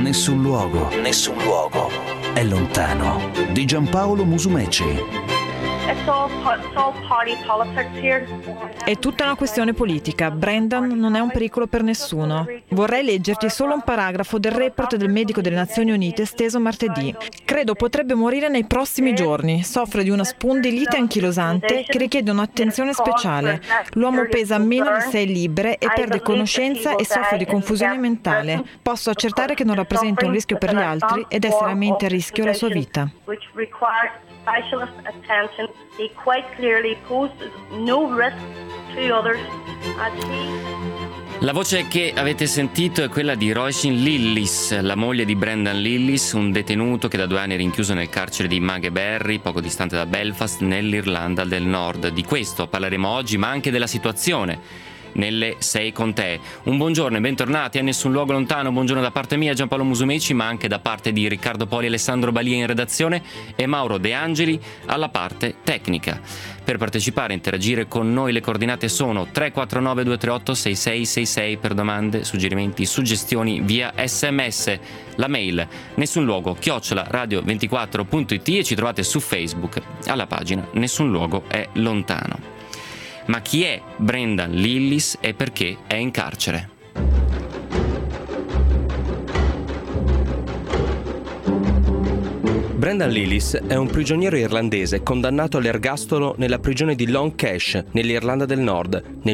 Nessun luogo è lontano. Di Giampaolo Musumeci. È tutta una questione politica. Brendan non è un pericolo per nessuno. Vorrei leggerti solo un paragrafo del report del medico delle Nazioni Unite steso martedì. Credo potrebbe morire nei prossimi giorni. Soffre di una spondilite anchilosante che richiede un'attenzione speciale. L'uomo pesa meno di 6 libbre e perde conoscenza e soffre di confusione mentale. Posso accertare che non rappresenta un rischio per gli altri ed è seriamente a rischio la sua vita. Specialist attention. He quite clearly poses no risk to others as he... La voce che avete sentito è quella di Roisin Lillis, la moglie di Brendan Lillis, un detenuto che da 2 anni è rinchiuso nel carcere di Magheberry, poco distante da Belfast, nell'Irlanda del Nord. Di questo parleremo oggi, ma anche della situazione nelle 6 contee. Un buongiorno e bentornati a Nessun Luogo Lontano. Buongiorno da parte mia, Giampaolo Musumeci, ma anche da parte di Riccardo Poli, Alessandro Balia in redazione e Mauro De Angeli alla parte tecnica. Per partecipare e interagire con noi le coordinate sono 349 238 6666 per domande, suggerimenti, suggestioni via SMS. La mail nessunluogo@radio24.it e ci trovate su Facebook alla pagina Nessun Luogo è Lontano. Ma chi è Brendan Lillis e perché è in carcere? Brendan Lillis è un prigioniero irlandese condannato all'ergastolo nella prigione di Long Kesh, nell'Irlanda del Nord, nel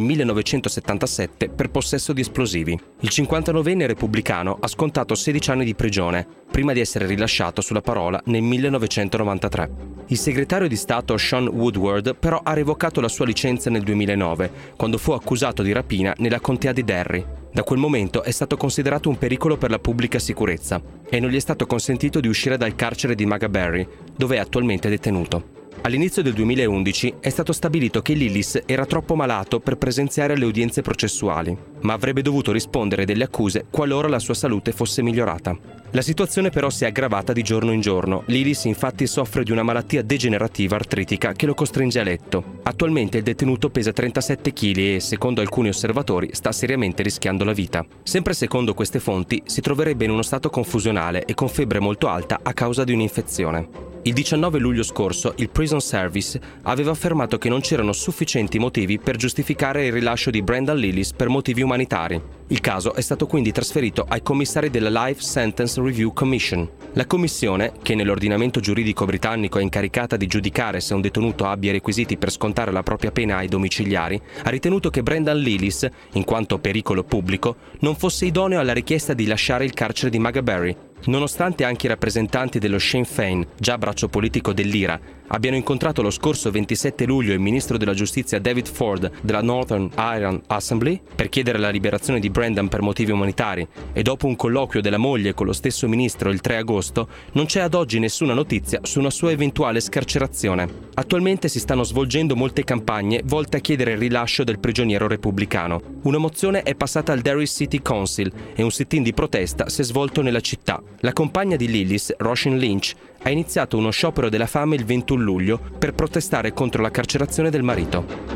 1977 per possesso di esplosivi. Il 59enne repubblicano ha scontato 16 anni di prigione, prima di essere rilasciato sulla parola nel 1993. Il segretario di Stato Sean Woodward però ha revocato la sua licenza nel 2009, quando fu accusato di rapina nella contea di Derry. Da quel momento è stato considerato un pericolo per la pubblica sicurezza e non gli è stato consentito di uscire dal carcere di Magheberry, dove è attualmente detenuto. All'inizio del 2011 è stato stabilito che Lillis era troppo malato per presenziare alle udienze processuali, ma avrebbe dovuto rispondere delle accuse qualora la sua salute fosse migliorata. La situazione però si è aggravata di giorno in giorno. Lillis infatti soffre di una malattia degenerativa artritica che lo costringe a letto. Attualmente il detenuto pesa 37 kg e, secondo alcuni osservatori, sta seriamente rischiando la vita. Sempre secondo queste fonti, si troverebbe in uno stato confusionale e con febbre molto alta a causa di un'infezione. Il 19 luglio scorso il Prison Service aveva affermato che non c'erano sufficienti motivi per giustificare il rilascio di Brendan Lillis per motivi umanitari. Il caso è stato quindi trasferito ai commissari della Life Sentence Review Commission. La commissione, che nell'ordinamento giuridico britannico è incaricata di giudicare se un detenuto abbia i requisiti per scontare la propria pena ai domiciliari, ha ritenuto che Brendan Lillis, in quanto pericolo pubblico, non fosse idoneo alla richiesta di lasciare il carcere di Magheberry, nonostante anche i rappresentanti dello Sinn Féin, già braccio politico dell'IRA, abbiano incontrato lo scorso 27 luglio il ministro della giustizia David Ford della Northern Ireland Assembly per chiedere la liberazione di Brendan per motivi umanitari e dopo un colloquio della moglie con lo stesso ministro il 3 agosto, non c'è ad oggi nessuna notizia su una sua eventuale scarcerazione. Attualmente si stanno svolgendo molte campagne volte a chiedere il rilascio del prigioniero repubblicano. Una mozione è passata al Derry City Council e un sit-in di protesta si è svolto nella città. La compagna di Lillis, Roisin Lynch, ha iniziato uno sciopero della fame il 21 luglio per protestare contro la carcerazione del marito.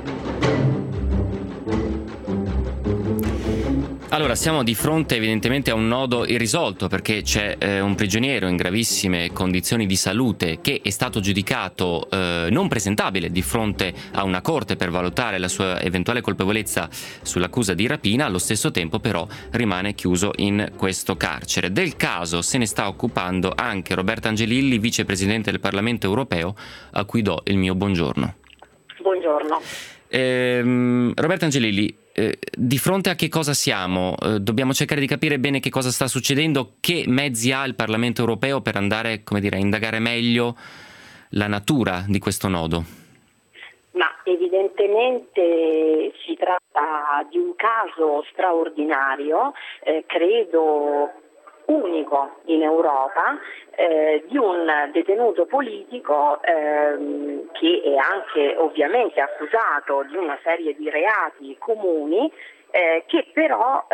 Allora, siamo di fronte evidentemente a un nodo irrisolto perché c'è un prigioniero in gravissime condizioni di salute che è stato giudicato non presentabile di fronte a una corte per valutare la sua eventuale colpevolezza sull'accusa di rapina, allo stesso tempo però rimane chiuso in questo carcere. Del caso se ne sta occupando anche Roberta Angelilli, vicepresidente del Parlamento europeo, a cui do il mio buongiorno. Buongiorno. Roberta Angelilli, di fronte a che cosa siamo? Dobbiamo cercare di capire bene che cosa sta succedendo, che mezzi ha il Parlamento europeo per andare, come dire, a indagare meglio la natura di questo nodo. Ma evidentemente si tratta di un caso straordinario, credo unico in Europa, di un detenuto politico che è anche ovviamente accusato di una serie di reati comuni che però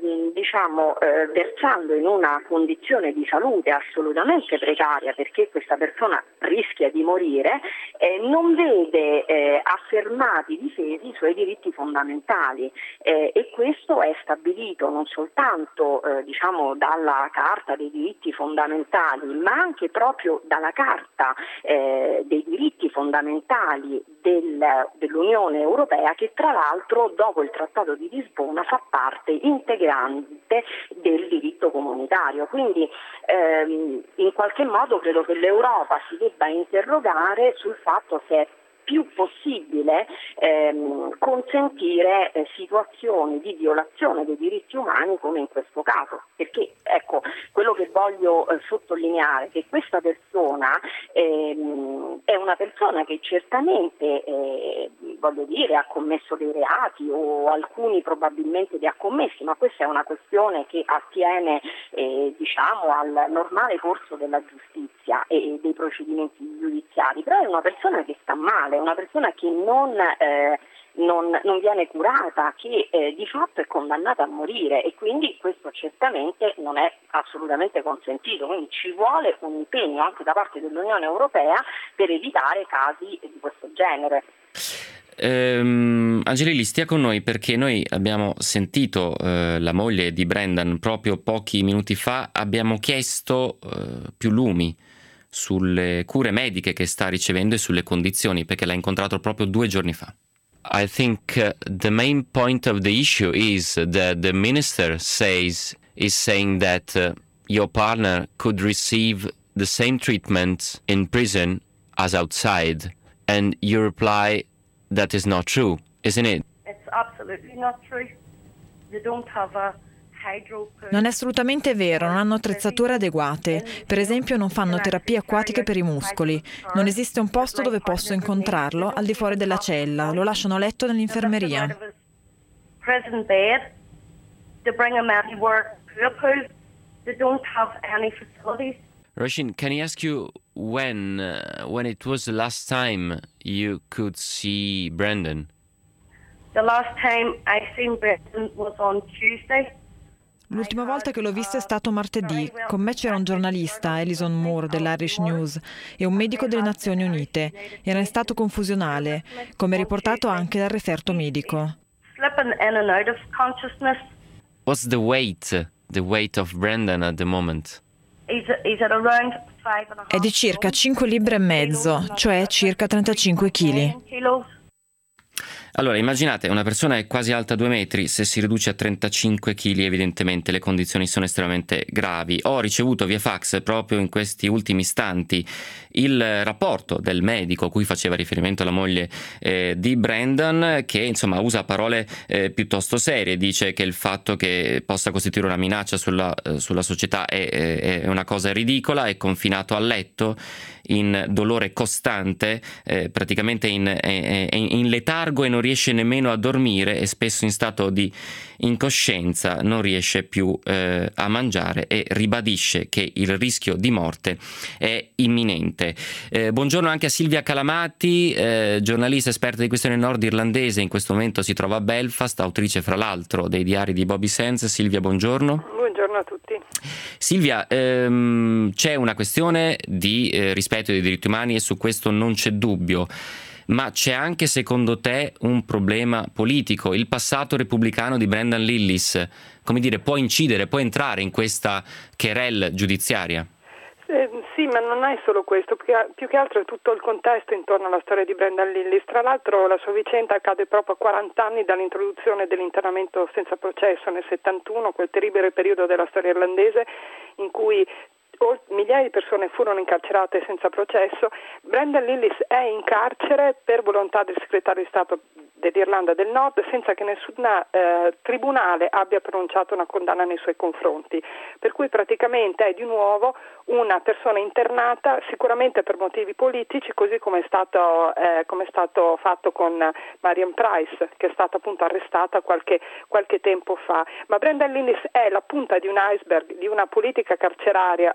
versando in una condizione di salute assolutamente precaria, perché questa persona rischia di morire, non vede affermati, difesi i suoi diritti fondamentali, e questo è stabilito non soltanto dalla Carta dei diritti fondamentali, ma anche proprio dalla Carta dei diritti fondamentali dell'Unione Europea, che tra l'altro dopo il Trattato di Lisbona fa parte integrante del diritto comunitario. Quindi in qualche modo credo che l'Europa si debba interrogare sul fatto se è più possibile consentire situazioni di violazione dei diritti umani come in questo caso, perché ecco, quello che voglio sottolineare è che questa persona è una persona che certamente ha commesso dei reati, o alcuni probabilmente li ha commessi, ma questa è una questione che attiene al normale corso della giustizia e dei procedimenti giudiziari, però è una persona che sta male, è una persona che non viene curata, che di fatto è condannata a morire, e quindi questo certamente non è assolutamente consentito. Quindi ci vuole un impegno anche da parte dell'Unione Europea per evitare casi di questo genere. Angelilli, stia con noi, perché noi abbiamo sentito la moglie di Brendan proprio pochi minuti fa. Abbiamo chiesto più lumi sulle cure mediche che sta ricevendo e sulle condizioni, perché l'ha incontrato proprio 2 giorni fa. I think the main point of the issue is that the minister is saying that your partner could receive the same treatment in prison as outside, and you reply that is not true, isn't it? It's absolutely not true. They don't have a Non è assolutamente vero, non hanno attrezzature adeguate. Per esempio non fanno terapie acquatiche per i muscoli. Non esiste un posto dove posso incontrarlo al di fuori della cella. Lo lasciano a letto nell'infermeria. Prison bed to bring him anywhere to a pool. They don't have any facilities. Roshin, can I ask you when it was the last time you could see Brendan? The last time I seen Brendan was on Tuesday. L'ultima volta che l'ho visto è stato martedì. Con me c'era un giornalista, Alison Moore, dell'Irish News, e un medico delle Nazioni Unite. Era in stato confusionale, come riportato anche dal referto medico. Slipping in and out of consciousness. What's the weight of Brendan at the moment? He's at around 5.5. È di circa 5,5 libbre, cioè circa 35 kg. Allora, immaginate, una persona è quasi alta 2 metri, se si riduce a 35 kg evidentemente le condizioni sono estremamente gravi. Ho ricevuto via fax proprio in questi ultimi istanti il rapporto del medico a cui faceva riferimento la moglie di Brendan, che insomma usa parole piuttosto serie. Dice che il fatto che possa costituire una minaccia sulla società è una cosa ridicola, è confinato a letto in dolore costante, praticamente in letargo, e non riesce nemmeno a dormire, e spesso in stato di incoscienza, non riesce più a mangiare, e ribadisce che il rischio di morte è imminente. Buongiorno anche a Silvia Calamati, giornalista esperta di questione nordirlandese, in questo momento si trova a Belfast, autrice fra l'altro dei diari di Bobby Sands. Silvia, buongiorno. Buongiorno a tutti. Silvia, c'è una questione di rispetto dei diritti umani, e su questo non c'è dubbio, ma c'è anche, secondo te, un problema politico. Il passato repubblicano di Brendan Lillis, come dire, può incidere, può entrare in questa querelle giudiziaria? Sì, ma non è solo questo, più che altro è tutto il contesto intorno alla storia di Brendan Lillis. Tra l'altro la sua vicenda accade proprio a 40 anni dall'introduzione dell'internamento senza processo nel 71, quel terribile periodo della storia irlandese in cui migliaia di persone furono incarcerate senza processo. Brendan Lillis è in carcere per volontà del segretario di Stato dell'Irlanda del Nord, senza che nessun tribunale abbia pronunciato una condanna nei suoi confronti, per cui praticamente è di nuovo una persona internata, sicuramente per motivi politici, così come è stato fatto con Marian Price, che è stata appunto arrestata qualche tempo fa. Ma Brendan Lillis è la punta di un iceberg di una politica carceraria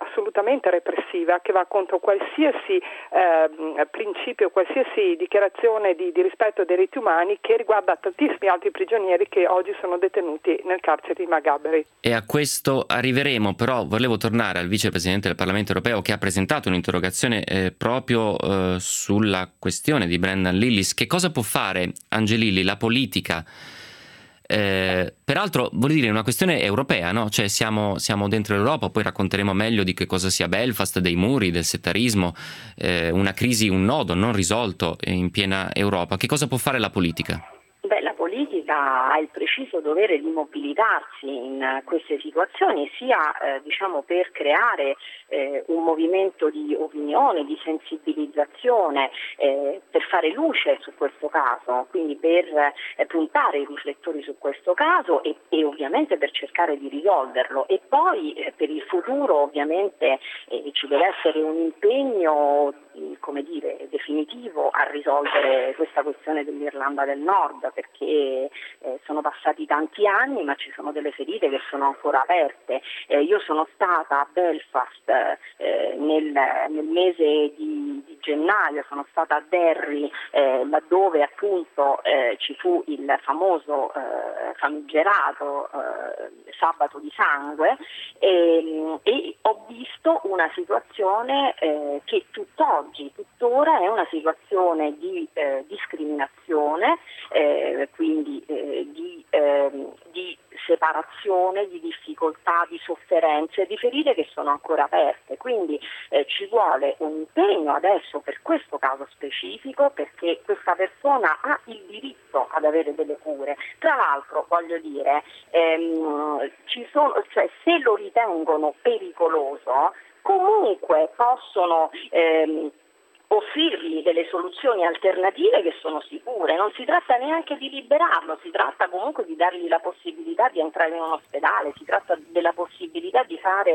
assolutamente repressiva, che va contro qualsiasi principio, qualsiasi dichiarazione di rispetto dei diritti umani, che riguarda tantissimi altri prigionieri che oggi sono detenuti nel carcere di Maghaberry. E a questo arriveremo, però volevo tornare al vicepresidente del Parlamento europeo che ha presentato un'interrogazione proprio sulla questione di Brendan Lillis. Che cosa può fare, Angelilli, la politica? Peraltro, voglio dire, è una questione europea, no? Cioè siamo dentro l'Europa, poi racconteremo meglio di che cosa sia Belfast, dei muri, del settarismo, una crisi, un nodo non risolto in piena Europa. Che cosa può fare la politica? La politica ha il preciso dovere di mobilitarsi in queste situazioni, sia per creare un movimento di opinione, di sensibilizzazione, per fare luce su questo caso, quindi per puntare i riflettori su questo caso e ovviamente per cercare di risolverlo. E poi per il futuro ovviamente ci deve essere un impegno definitivo a risolvere questa questione dell'Irlanda del Nord, perché sono passati tanti anni, ma ci sono delle ferite che sono ancora aperte. Io sono stata a Belfast nel mese di gennaio, sono stata a Derry, laddove appunto ci fu il famoso famigerato sabato di sangue, e ho visto una situazione che tuttora è una situazione di discriminazione, quindi di separazione, di difficoltà, di sofferenze, di ferite che sono ancora aperte. Quindi ci vuole un impegno adesso per questo caso specifico, perché questa persona ha il diritto ad avere delle cure. Tra l'altro, voglio dire, se lo ritengono pericoloso, comunque possono offrirgli delle soluzioni alternative che sono sicure. Non si tratta neanche di liberarlo, si tratta comunque di dargli la possibilità di entrare in un ospedale, si tratta della possibilità di fare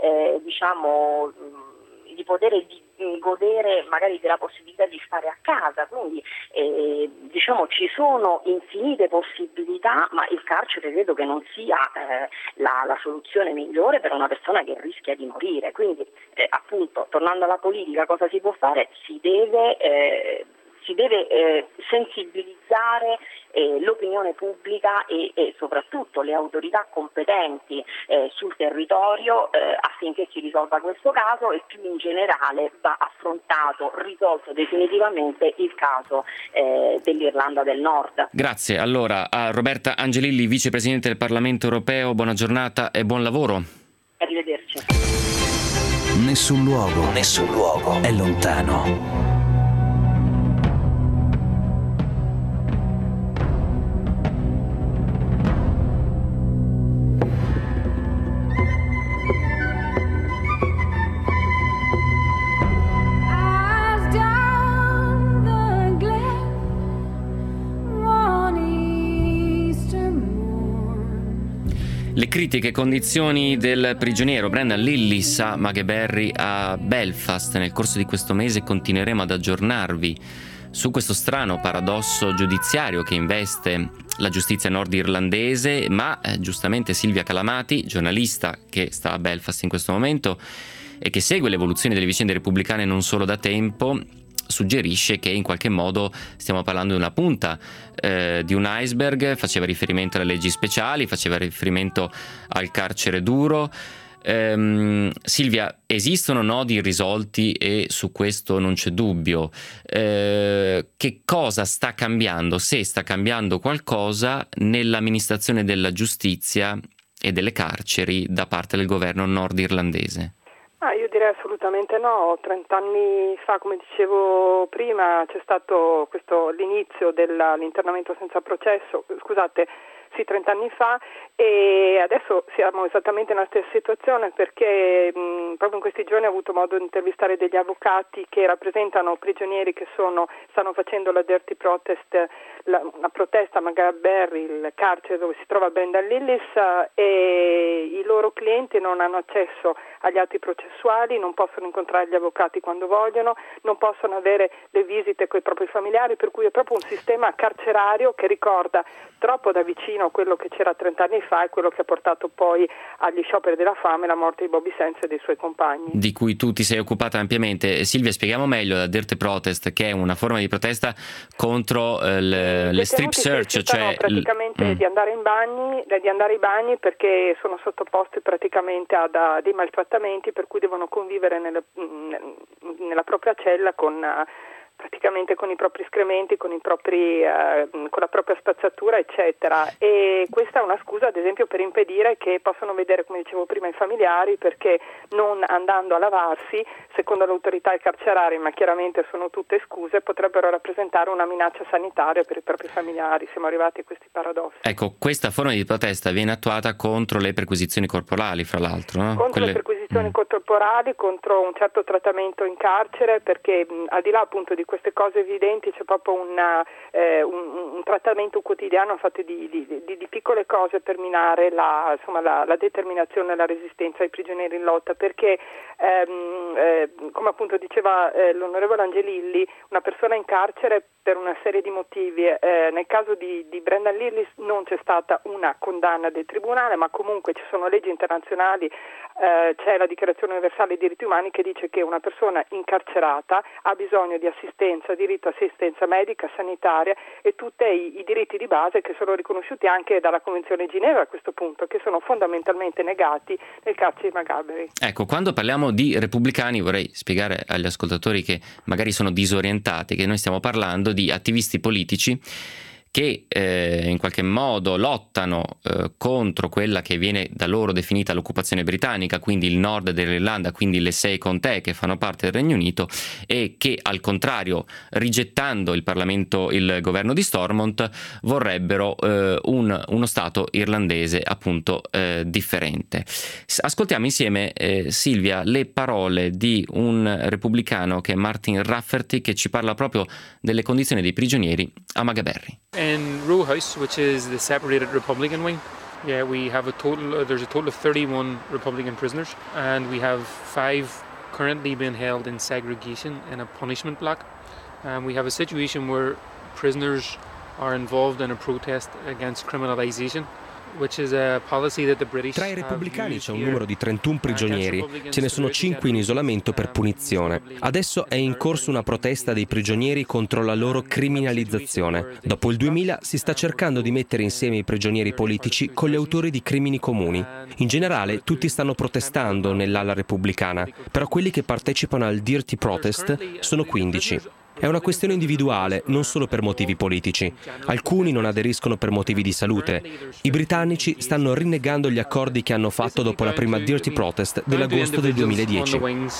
di poter godere magari della possibilità di stare a casa. Quindi ci sono infinite possibilità, ma il carcere credo che non sia la soluzione migliore per una persona che rischia di morire. Quindi appunto, tornando alla politica, cosa si può fare? Si deve sensibilizzare l'opinione pubblica e soprattutto le autorità competenti sul territorio affinché si risolva questo caso, e più in generale va affrontato, risolto definitivamente il caso dell'Irlanda del Nord. Grazie allora a Roberta Angelilli, vicepresidente del Parlamento europeo. Buona giornata e buon lavoro. Arrivederci. Nessun luogo è lontano. Le critiche condizioni del prigioniero Brendan Lillis a Maghaberry a Belfast. Nel corso di questo mese continueremo ad aggiornarvi su questo strano paradosso giudiziario che investe la giustizia nordirlandese, ma giustamente Silvia Calamati, giornalista che sta a Belfast in questo momento e che segue l'evoluzione delle vicende repubblicane non solo da tempo, suggerisce che in qualche modo stiamo parlando di una punta di un iceberg. Faceva riferimento alle leggi speciali, faceva riferimento al carcere duro. Silvia, esistono nodi irrisolti e su questo non c'è dubbio. Che cosa sta cambiando, se sta cambiando qualcosa nell'amministrazione della giustizia e delle carceri da parte del governo nordirlandese? Io direi assolutamente no. 30 anni fa, come dicevo prima, c'è stato l'inizio dell'internamento senza processo, 30 anni fa, e adesso siamo esattamente nella stessa situazione, perché proprio in questi giorni ho avuto modo di intervistare degli avvocati che rappresentano prigionieri che stanno facendo la Dirty Protest, una protesta a Maghaberry, il carcere dove si trova Brendan Lillis, e i loro clienti non hanno accesso agli atti processuali, non possono incontrare gli avvocati quando vogliono, non possono avere le visite con i propri familiari, per cui è proprio un sistema carcerario che ricorda troppo da vicino vicino a quello che c'era 30 anni fa e quello che ha portato poi agli scioperi della fame e la morte di Bobby Sands e dei suoi compagni. Di cui tu ti sei occupata ampiamente. Silvia, spieghiamo meglio la Dirty Protest, che è una forma di protesta contro le strip search, cioè praticamente di andare in bagni perché sono sottoposti praticamente a dei maltrattamenti, per cui devono convivere nella propria cella praticamente con i propri escrementi, con la propria spazzatura, eccetera. E questa è una scusa, ad esempio, per impedire che possano vedere, come dicevo prima, i familiari, perché non andando a lavarsi, secondo le autorità carcerarie, ma chiaramente sono tutte scuse, potrebbero rappresentare una minaccia sanitaria per i propri familiari. Siamo arrivati a questi paradossi. Ecco, questa forma di protesta viene attuata contro le perquisizioni corporali, fra l'altro, no? Contro le perquisizioni corporali, contro un certo trattamento in carcere, perché al di là appunto di queste cose evidenti c'è proprio un trattamento quotidiano fatto di piccole cose per minare la determinazione e la resistenza ai prigionieri in lotta, perché come appunto diceva l'onorevole Angelilli, una persona in carcere per una serie di motivi, nel caso di Brendan Lillis non c'è stata una condanna del tribunale, ma comunque ci sono leggi internazionali, c'è la Dichiarazione Universale dei Diritti Umani che dice che una persona incarcerata ha bisogno di assistenza, diritto a assistenza medica, sanitaria e tutti i diritti di base che sono riconosciuti anche dalla Convenzione di Ginevra a questo punto, che sono fondamentalmente negati nel carcere di Maghaberry. Ecco, quando parliamo di repubblicani vorrei spiegare agli ascoltatori che magari sono disorientati che noi stiamo parlando di attivisti politici che in qualche modo lottano contro quella che viene da loro definita l'occupazione britannica, quindi il nord dell'Irlanda, quindi le 6 contee che fanno parte del Regno Unito, e che al contrario, rigettando il governo di Stormont, vorrebbero uno Stato irlandese appunto differente. Ascoltiamo insieme, Silvia, le parole di un repubblicano che è Martin Rafferty, che ci parla proprio delle condizioni dei prigionieri a Maghaberry. In Row House, which is the separated Republican wing, there's a total of 31 Republican prisoners, and we have 5 currently being held in segregation in a punishment block. We have a situation where prisoners are involved in a protest against criminalization. Tra i repubblicani c'è un numero di 31 prigionieri, ce ne sono 5 in isolamento per punizione. Adesso è in corso una protesta dei prigionieri contro la loro criminalizzazione. Dopo il 2000 si sta cercando di mettere insieme i prigionieri politici con gli autori di crimini comuni. In generale tutti stanno protestando nell'ala repubblicana, però quelli che partecipano al Dirty Protest sono 15. È una questione individuale, non solo per motivi politici. Alcuni non aderiscono per motivi di salute. I britannici stanno rinnegando gli accordi che hanno fatto dopo la prima Dirty Protest dell'agosto del 2010.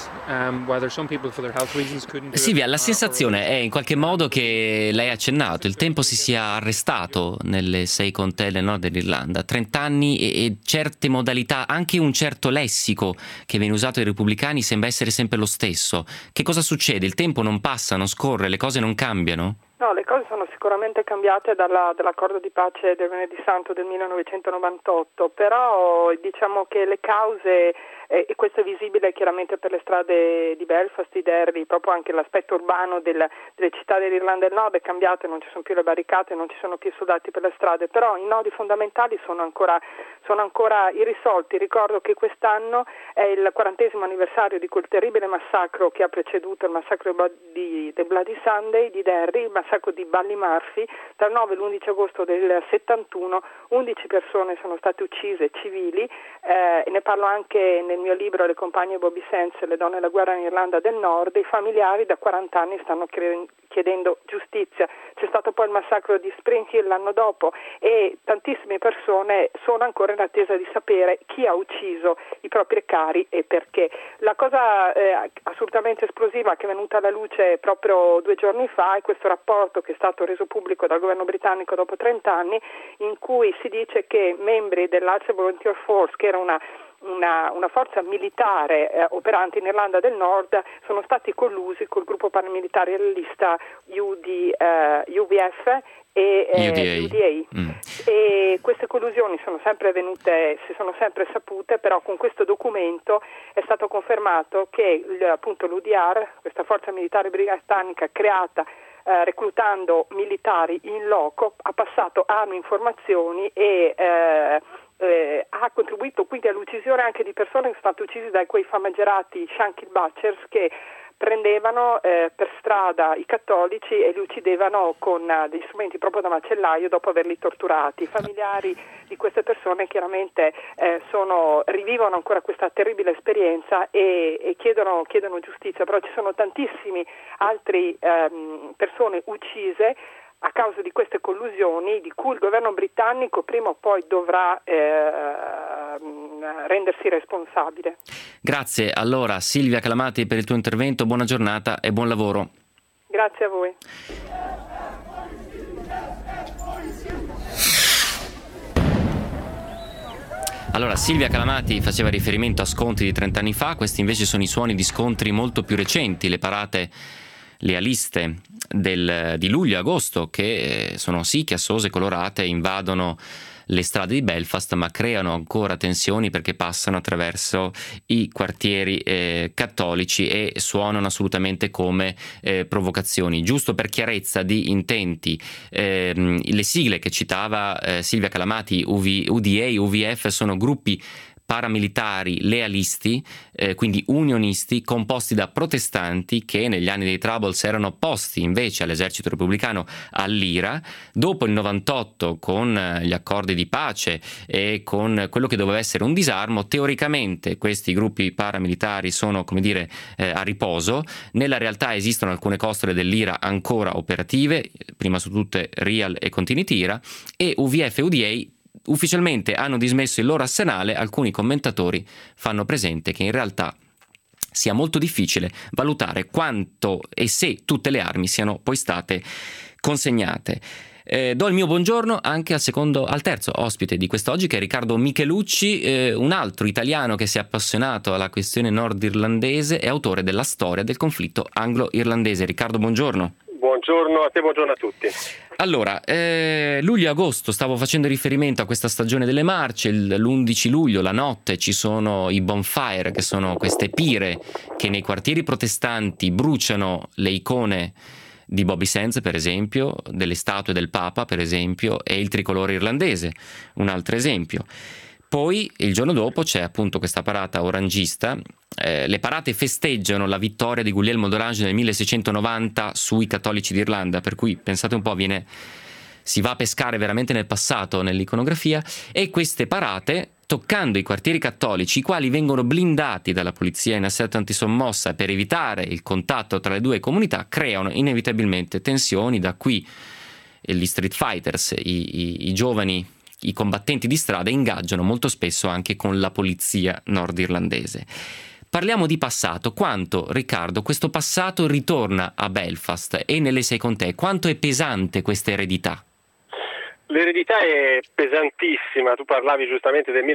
Silvia, la sensazione è in qualche modo che lei ha accennato, il tempo si sia arrestato nelle 6 contee del nord dell'Irlanda. 30 anni e certe modalità, anche un certo lessico che viene usato dai repubblicani sembra essere sempre lo stesso. Che cosa succede? Il tempo non passa, non scorre, le cose non cambiano? No, le cose sono sicuramente cambiate dall'accordo di pace del Venerdì Santo del 1998, però diciamo che le cause, e questo è visibile chiaramente per le strade di Belfast, di Derry, proprio anche l'aspetto urbano delle città dell'Irlanda del Nord è cambiato, non ci sono più le barricate, non ci sono più soldati per le strade, però i nodi fondamentali sono ancora irrisolti. Ricordo che quest'anno è il 40° anniversario di quel terribile massacro che ha preceduto il massacro del Bloody Sunday di Derry, il massacro di Ballymurphy. Tra il 9 e l'11 agosto del 71 11 persone sono state uccise, civili, e ne parlo anche nel mio libro Le compagne Bobby Sands, le donne della guerra in Irlanda del Nord. I familiari da 40 anni stanno chiedendo giustizia. C'è stato poi il massacro di Spring Hill l'anno dopo e tantissime persone sono ancora in attesa di sapere chi ha ucciso i propri cari e perché. La cosa assolutamente esplosiva che è venuta alla luce proprio 2 giorni fa è questo rapporto che è stato reso pubblico dal governo britannico dopo 30 anni, in cui si dice che membri dell'Ulster Volunteer Force, che era una forza militare operante in Irlanda del Nord, sono stati collusi col gruppo paramilitare realista UVF e UDA. E queste collusioni sono sempre avvenute, si sono sempre sapute, però con questo documento è stato confermato che appunto l'UDR, questa forza militare britannica creata reclutando militari in loco, ha passato armi, informazioni e ha contribuito quindi all'uccisione anche di persone che sono state uccise da quei famigerati Shankill Butchers che prendevano per strada i cattolici e li uccidevano con degli strumenti proprio da macellaio dopo averli torturati. I familiari di queste persone chiaramente rivivono ancora questa terribile esperienza e chiedono giustizia, però ci sono tantissimi altri persone uccise a causa di queste collusioni di cui il governo britannico prima o poi dovrà rendersi responsabile. Grazie allora Silvia Calamati per il tuo intervento, buona giornata e buon lavoro. Grazie a voi. Allora, Silvia Calamati faceva riferimento a scontri di 30 anni fa, questi invece sono i suoni di scontri molto più recenti, le parate lealiste di luglio e agosto che sono sì chiassose, colorate, invadono le strade di Belfast ma creano ancora tensioni perché passano attraverso i quartieri cattolici e suonano assolutamente come provocazioni. Giusto per chiarezza di intenti, le sigle che citava Silvia Calamati, UDA, UVF, sono gruppi paramilitari lealisti, quindi unionisti, composti da protestanti che negli anni dei Troubles erano opposti invece all'esercito repubblicano, all'IRA. Dopo il 98, con gli accordi di pace e con quello che doveva essere un disarmo, teoricamente questi gruppi paramilitari sono, come dire, a riposo. Nella realtà esistono alcune costole dell'IRA ancora operative, prima su tutte Real e Continuity IRA, e UVF e UDA ufficialmente hanno dismesso il loro arsenale. Alcuni commentatori fanno presente che in realtà sia molto difficile valutare quanto e se tutte le armi siano poi state consegnate. Do il mio buongiorno anche al terzo ospite di quest'oggi, che è Riccardo Michelucci, un altro italiano che si è appassionato alla questione nordirlandese e autore della storia del conflitto anglo-irlandese. Riccardo, buongiorno. Buongiorno a te, buongiorno a tutti. Allora, luglio e agosto stavo facendo riferimento a questa stagione delle marce. L'11 luglio, la notte, ci sono i bonfire, che sono queste pire che nei quartieri protestanti bruciano le icone di Bobby Sands, per esempio, delle statue del Papa, per esempio, e il tricolore irlandese, un altro esempio. Poi il giorno dopo c'è appunto questa parata orangista. Le parate festeggiano la vittoria di Guglielmo d'Orange nel 1690 sui cattolici d'Irlanda, per cui pensate un po', si va a pescare veramente nel passato nell'iconografia, e queste parate, toccando i quartieri cattolici, i quali vengono blindati dalla polizia in assetto antisommossa per evitare il contatto tra le due comunità, creano inevitabilmente tensioni. Da qui gli street fighters, i giovani, i combattenti di strada, ingaggiano molto spesso anche con la polizia nordirlandese. Parliamo di passato. Quanto, Riccardo, questo passato ritorna a Belfast e nelle sei contee? Quanto è pesante questa eredità? L'eredità è pesantissima, tu parlavi giustamente del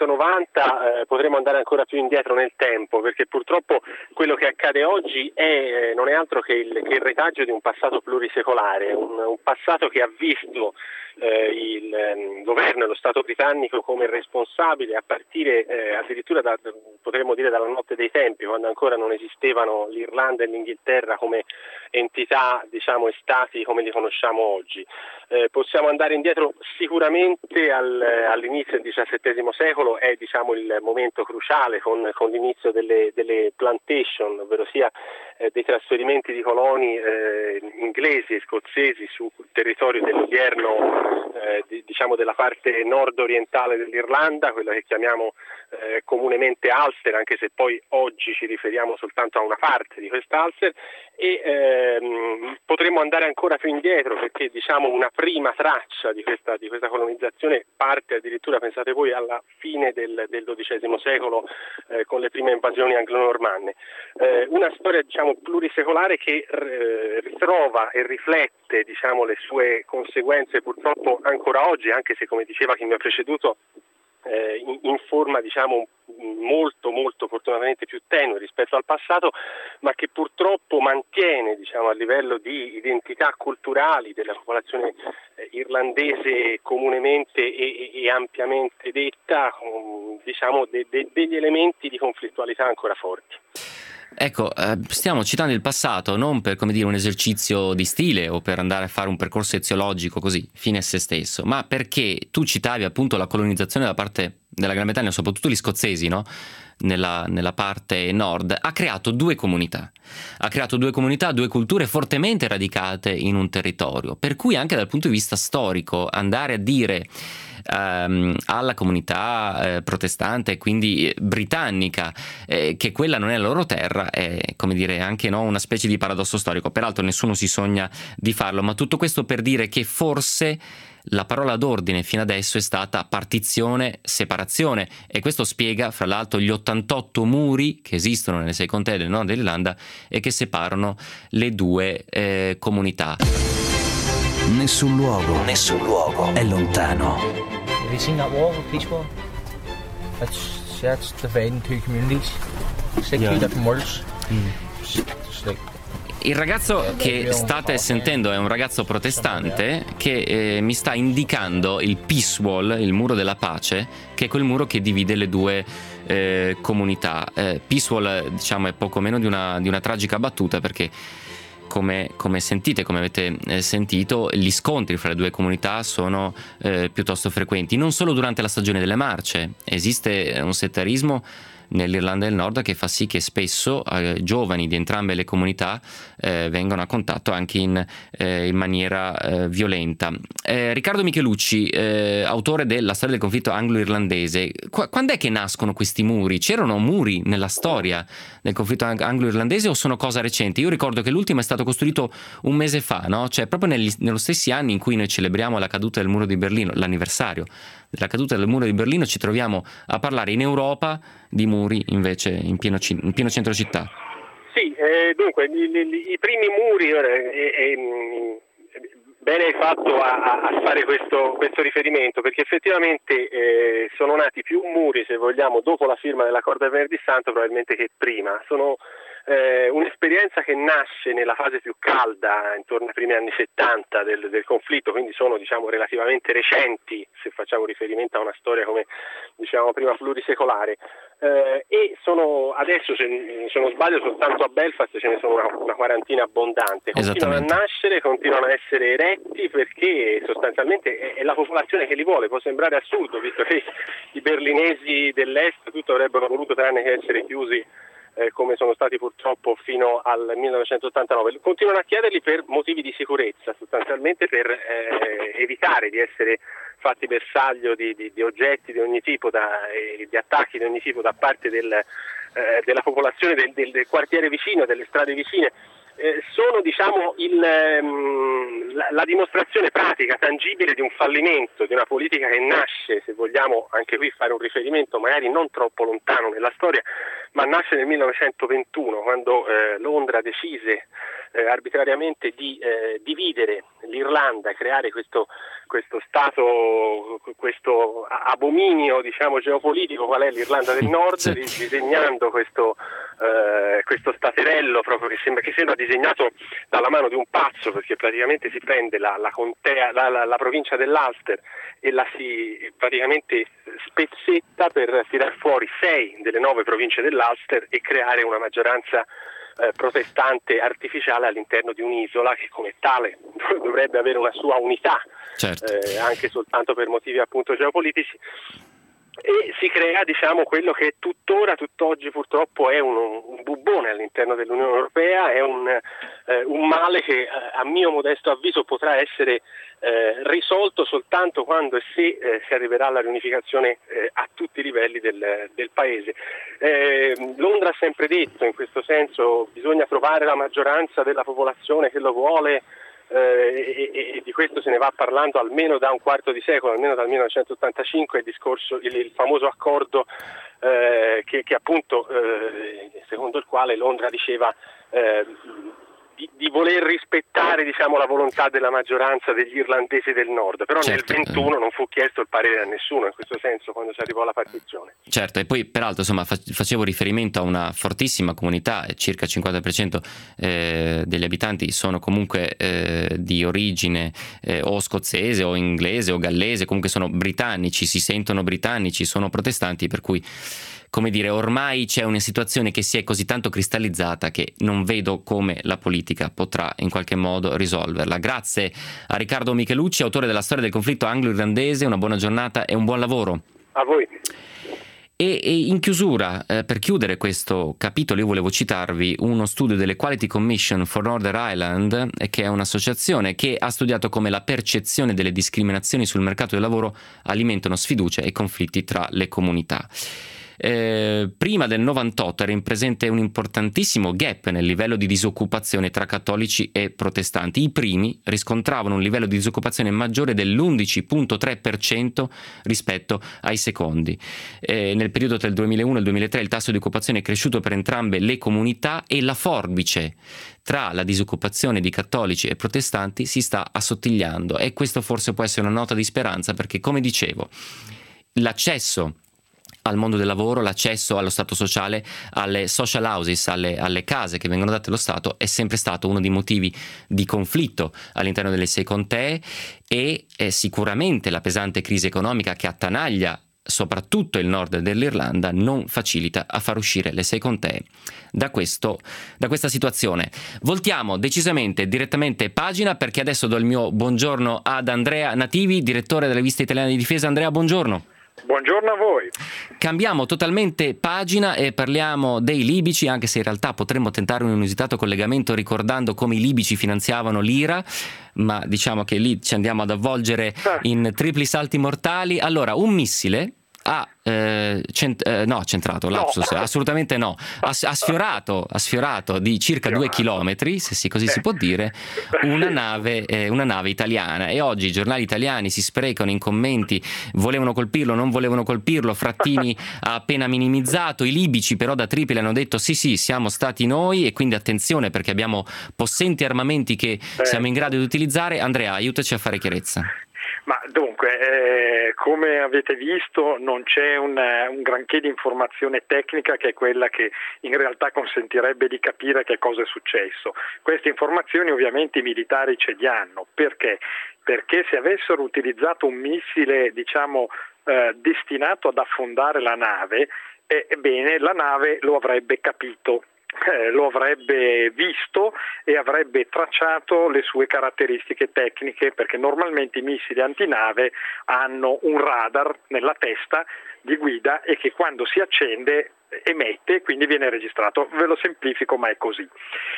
1690, potremmo andare ancora più indietro nel tempo, perché purtroppo quello che accade oggi non è altro che il retaggio di un passato plurisecolare, un passato che ha visto il governo e lo Stato britannico come responsabile a partire addirittura potremmo dire dalla notte dei tempi, quando ancora non esistevano l'Irlanda e l'Inghilterra come entità, diciamo, e stati come li conosciamo oggi. Possiamo andare indietro sicuramente all'inizio del XVII secolo, è, diciamo, il momento cruciale con l'inizio delle plantation, ovvero sia dei trasferimenti di coloni inglesi e scozzesi sul territorio dell'odierno diciamo della parte nord-orientale dell'Irlanda, quella che chiamiamo comunemente Ulster, anche se poi oggi ci riferiamo soltanto a una parte di questa Ulster, e potremmo andare ancora più indietro, perché diciamo una prima traccia di questa colonizzazione parte addirittura, pensate voi, alla fine del XII secolo con le prime invasioni anglo-normanne. Una storia, diciamo, plurisecolare che ritrova e riflette, diciamo, le sue conseguenze purtroppo ancora oggi, anche se, come diceva chi mi ha preceduto, in forma, diciamo, molto molto fortunatamente più tenue rispetto al passato, ma che purtroppo mantiene, diciamo, a livello di identità culturali della popolazione irlandese comunemente e ampiamente detta, diciamo, degli elementi di conflittualità ancora forti. Ecco, stiamo citando il passato non per, come dire, un esercizio di stile o per andare a fare un percorso eziologico così, fine a se stesso, ma perché tu citavi appunto la colonizzazione da parte della Gran Bretagna, soprattutto gli scozzesi, no? Nella parte nord, ha creato due comunità, due culture fortemente radicate in un territorio, per cui anche dal punto di vista storico andare a dire alla comunità protestante, quindi britannica, che quella non è la loro terra, è, come dire, anche no, una specie di paradosso storico. Peraltro nessuno si sogna di farlo, ma tutto questo per dire che forse la parola d'ordine fino adesso è stata partizione, separazione, e questo spiega fra l'altro gli 88 muri che esistono nelle 6 contee del nord dell'Irlanda e che separano le due comunità. Nessun luogo è lontano. Have you seen that wall, the peace wall? That's dividing two communities. It's like two different worlds. It's like... Il ragazzo che state sentendo è un ragazzo protestante che mi sta indicando il Peace Wall, il muro della pace, che è quel muro che divide le due comunità. Peace Wall, diciamo, è poco meno di una tragica battuta, perché come sentite, come avete sentito, gli scontri fra le due comunità sono piuttosto frequenti, non solo durante la stagione delle marce. Esiste un settarismo nell'Irlanda del Nord che fa sì che spesso giovani di entrambe le comunità vengono a contatto anche in maniera violenta. Riccardo Michelucci, autore della storia del conflitto anglo-irlandese, quando è che nascono questi muri? C'erano muri nella storia del conflitto anglo-irlandese o sono cosa recente? Io ricordo che l'ultimo è stato costruito un mese fa, no? Cioè proprio nello stessi anni in cui noi celebriamo la caduta del muro di Berlino, l'anniversario della caduta del muro di Berlino, ci troviamo a parlare in Europa di muri invece in pieno centro città. Sì, dunque i primi muri, bene hai fatto a fare questo riferimento, perché effettivamente sono nati più muri, se vogliamo, dopo la firma dell'accordo del Venerdì Santo probabilmente che prima. Sono un'esperienza che nasce nella fase più calda, intorno ai primi anni 70 del conflitto, quindi sono, diciamo, relativamente recenti se facciamo riferimento a una storia, come dicevamo prima, plurisecolare, e sono adesso, se non sbaglio, soltanto a Belfast ce ne sono una quarantina abbondante. Continuano a nascere, continuano a essere eretti, perché sostanzialmente è la popolazione che li vuole. Può sembrare assurdo, visto che i berlinesi dell'est tutto avrebbero voluto tranne che essere chiusi, come sono stati purtroppo fino al 1989. Continuano a chiederli per motivi di sicurezza, sostanzialmente per evitare di essere fatti bersaglio di oggetti di ogni tipo, di attacchi di ogni tipo da parte della popolazione del quartiere vicino, delle strade vicine. Sono, diciamo, la dimostrazione pratica, tangibile di un fallimento di una politica che nasce, se vogliamo anche qui fare un riferimento magari non troppo lontano nella storia, ma nasce nel 1921, quando Londra decise arbitrariamente di dividere l'Irlanda e creare questo stato, questo abominio, diciamo, geopolitico qual è l'Irlanda del Nord, disegnando questo staterello proprio che sembra disegnato dalla mano di un pazzo, perché praticamente si prende la contea, la provincia dell'Ulster e la si praticamente spezzetta per tirar fuori 6 delle 9 province dell'Ulster e creare una maggioranza protestante artificiale all'interno di un'isola che come tale dovrebbe avere una sua unità, anche soltanto per motivi appunto geopolitici, e si crea, diciamo, quello che tutt'oggi purtroppo è un bubbone all'interno dell'Unione Europea, è un male che a mio modesto avviso potrà essere risolto soltanto quando e se si arriverà alla riunificazione a tutti i livelli del paese. Londra ha sempre detto, in questo senso, bisogna trovare la maggioranza della popolazione che lo vuole, e di questo se ne va parlando almeno da un quarto di secolo, almeno dal 1985, il famoso accordo che appunto secondo il quale Londra diceva di voler rispettare, diciamo, la volontà della maggioranza degli irlandesi del nord, però nel 21 non fu chiesto il parere a nessuno in questo senso quando si arrivò alla partizione. Certo, e poi peraltro, insomma, facevo riferimento a una fortissima comunità, circa il 50% degli abitanti sono comunque di origine o scozzese o inglese o gallese, comunque sono britannici, si sentono britannici, sono protestanti, per cui come dire, ormai c'è una situazione che si è così tanto cristallizzata che non vedo come la politica potrà in qualche modo risolverla. Grazie a Riccardo Michelucci, autore della storia del conflitto anglo-irlandese, una buona giornata e un buon lavoro. A voi. E in chiusura, per chiudere questo capitolo, io volevo citarvi uno studio delle Quality Commission for Northern Ireland, che è un'associazione che ha studiato come la percezione delle discriminazioni sul mercato del lavoro alimentano sfiducia e conflitti tra le comunità. Prima del 98 era in presente un importantissimo gap nel livello di disoccupazione tra cattolici e protestanti. I primi riscontravano un livello di disoccupazione maggiore dell'11,3% rispetto ai secondi. Nel periodo tra il 2001 e il 2003 il tasso di occupazione è cresciuto per entrambe le comunità e la forbice tra la disoccupazione di cattolici e protestanti si sta assottigliando, e questo forse può essere una nota di speranza, perché, come dicevo, l'accesso al mondo del lavoro, l'accesso allo stato sociale, alle social houses, alle case che vengono date allo Stato, è sempre stato uno dei motivi di conflitto all'interno delle 6 contee, e sicuramente la pesante crisi economica che attanaglia soprattutto il nord dell'Irlanda non facilita a far uscire le 6 contee da questa situazione. Voltiamo decisamente direttamente pagina, perché adesso do il mio buongiorno ad Andrea Nativi, direttore della Rivista Italiana di Difesa. Andrea, buongiorno. Buongiorno a voi. Cambiamo totalmente pagina e parliamo dei libici, anche se in realtà potremmo tentare un inusitato collegamento ricordando come i libici finanziavano l'IRA, ma diciamo che lì ci andiamo ad avvolgere in tripli salti mortali. Allora, un missile centrato, lapsus, no. Assolutamente no, ha sfiorato di circa 2 chilometri, se così si può dire, una nave italiana, e oggi i giornali italiani si sprecano in commenti: volevano colpirlo, non volevano colpirlo, Frattini ha appena minimizzato, i libici però da Tripoli hanno detto sì, siamo stati noi, e quindi attenzione perché abbiamo possenti armamenti che siamo in grado di utilizzare. Andrea, aiutaci a fare chiarezza. Ma dunque, come avete visto, non c'è un granché di informazione tecnica, che è quella che in realtà consentirebbe di capire che cosa è successo. Queste informazioni ovviamente i militari ce li hanno. Perché? Perché se avessero utilizzato un missile, destinato ad affondare la nave, ebbene la nave lo avrebbe capito. Lo avrebbe visto e avrebbe tracciato le sue caratteristiche tecniche, perché normalmente i missili antinave hanno un radar nella testa di guida e che quando si accende emette e quindi viene registrato. Ve lo semplifico, ma è così.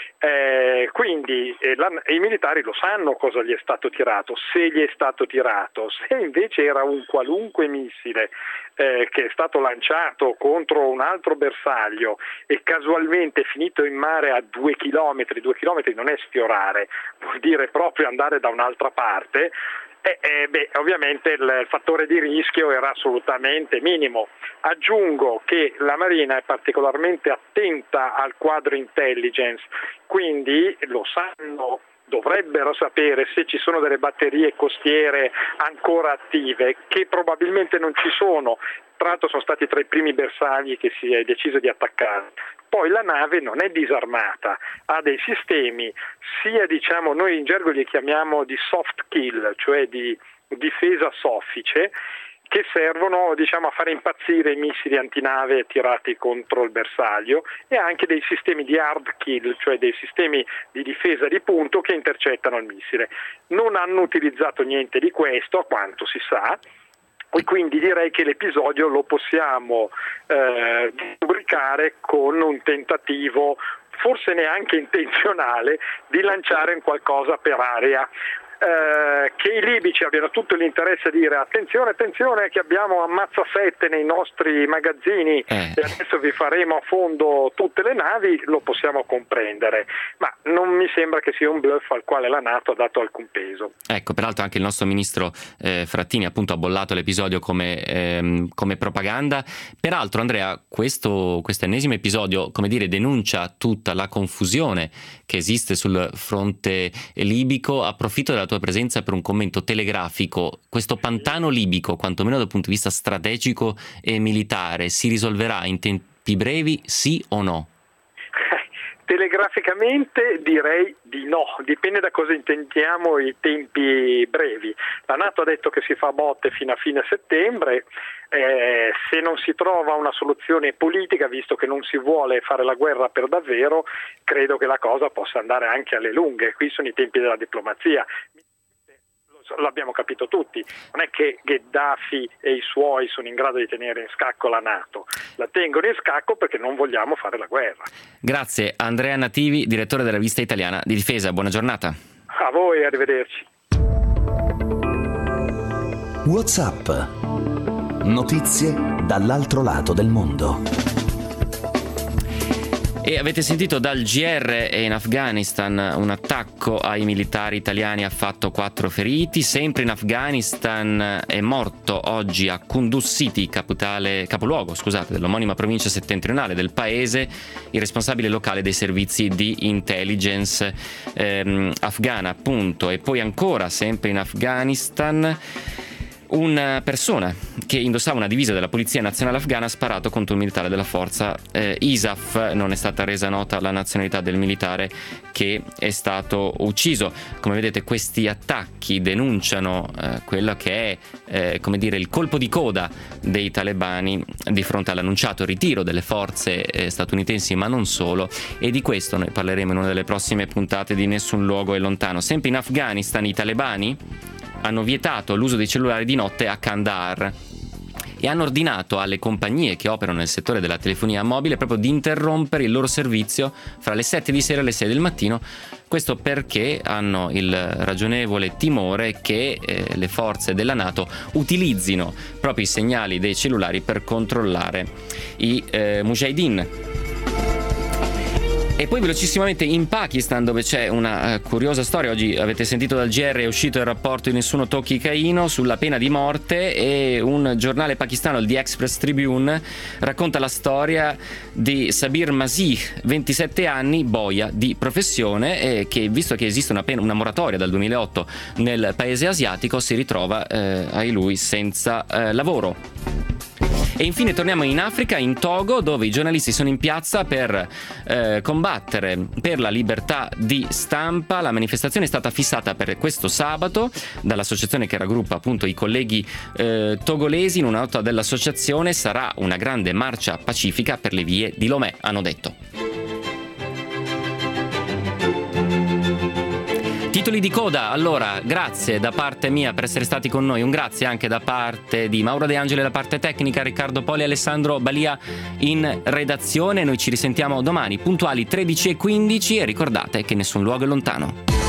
Quindi i militari lo sanno cosa gli è stato tirato, se gli è stato tirato. Se invece era un qualunque missile che è stato lanciato contro un altro bersaglio e casualmente è finito in mare a 2 chilometri non è sfiorare, vuol dire proprio andare da un'altra parte, ovviamente il fattore di rischio era assolutamente minimo. Aggiungo che la Marina è particolarmente attenta al quadro intelligence, quindi lo sanno, dovrebbero sapere se ci sono delle batterie costiere ancora attive, che probabilmente non ci sono. Tra l'altro sono stati tra i primi bersagli che si è deciso di attaccare. Poi la nave non è disarmata, ha dei sistemi sia, noi in gergo li chiamiamo di soft kill, cioè di difesa soffice, che servono a fare impazzire i missili antinave tirati contro il bersaglio, e anche dei sistemi di hard kill, cioè dei sistemi di difesa di punto che intercettano il missile. Non hanno utilizzato niente di questo, a quanto si sa, e quindi direi che l'episodio lo possiamo rubricare con un tentativo, forse neanche intenzionale, di lanciare un qualcosa per aria. Che i libici abbiano tutto l'interesse a dire attenzione che abbiamo ammazza 7 nei nostri magazzini e adesso vi faremo a fondo tutte le navi, lo possiamo comprendere, ma non mi sembra che sia un bluff al quale la NATO ha dato alcun peso. Ecco, peraltro anche il nostro ministro Frattini appunto ha bollato l'episodio come propaganda. Peraltro, Andrea, questo ennesimo episodio, denuncia tutta la confusione che esiste sul fronte libico. Approfitto della tua presenza per un commento telegrafico. Questo pantano libico, quantomeno dal punto di vista strategico e militare, si risolverà in tempi brevi, sì o no? Telegraficamente direi di no, dipende da cosa intendiamo i tempi brevi. La NATO ha detto che si fa a botte fino a fine settembre, Se non si trova una soluzione politica, visto che non si vuole fare la guerra per davvero, credo che la cosa possa andare anche alle lunghe. Qui sono i tempi della diplomazia. L'abbiamo capito tutti, non è che Gheddafi e i suoi sono in grado di tenere in scacco la NATO, la tengono in scacco perché non vogliamo fare la guerra. Grazie Andrea Nativi, direttore della rivista italiana di difesa, buona giornata. A voi, arrivederci. WhatsApp. Notizie dall'altro lato del mondo. E avete sentito dal GR in Afghanistan un attacco ai militari italiani ha fatto 4 feriti. Sempre in Afghanistan è morto oggi a Kunduz City, capoluogo dell'omonima provincia settentrionale del paese, il responsabile locale dei servizi di intelligence afghana, appunto. E poi ancora sempre in Afghanistan una persona che indossava una divisa della Polizia Nazionale Afghana ha sparato contro un militare della forza ISAF. Non è stata resa nota la nazionalità del militare che è stato ucciso. Come vedete, questi attacchi denunciano quello che è il colpo di coda dei talebani di fronte all'annunciato ritiro delle forze statunitensi, ma non solo, e di questo noi parleremo in una delle prossime puntate di Nessun Luogo è Lontano. Sempre in Afghanistan i talebani hanno vietato l'uso dei cellulari di notte a Kandahar e hanno ordinato alle compagnie che operano nel settore della telefonia mobile proprio di interrompere il loro servizio fra le 7 di sera e le 6 del mattino. Questo perché hanno il ragionevole timore che le forze della NATO utilizzino proprio i segnali dei cellulari per controllare i mujahideen. E poi velocissimamente in Pakistan, dove c'è una curiosa storia. Oggi avete sentito dal GR, è uscito il rapporto di Nessuno tocchi Caino sulla pena di morte, e un giornale pakistano, il The Express Tribune, racconta la storia di Sabir Masih, 27 anni, boia di professione, che visto che esiste una moratoria dal 2008 nel paese asiatico, si ritrova ai lui senza lavoro. E infine torniamo in Africa, in Togo, dove i giornalisti sono in piazza per combattere per la libertà di stampa. La manifestazione è stata fissata per questo sabato dall'associazione che raggruppa appunto i colleghi togolesi. In una nota dell'associazione: sarà una grande marcia pacifica per le vie di Lomé, hanno detto. Titoli di coda, allora, grazie da parte mia per essere stati con noi, un grazie anche da parte di Mauro De Angeli alla parte tecnica, Riccardo Poli e Alessandro Balia in redazione. Noi ci risentiamo domani puntuali 13:15 e ricordate che nessun luogo è lontano.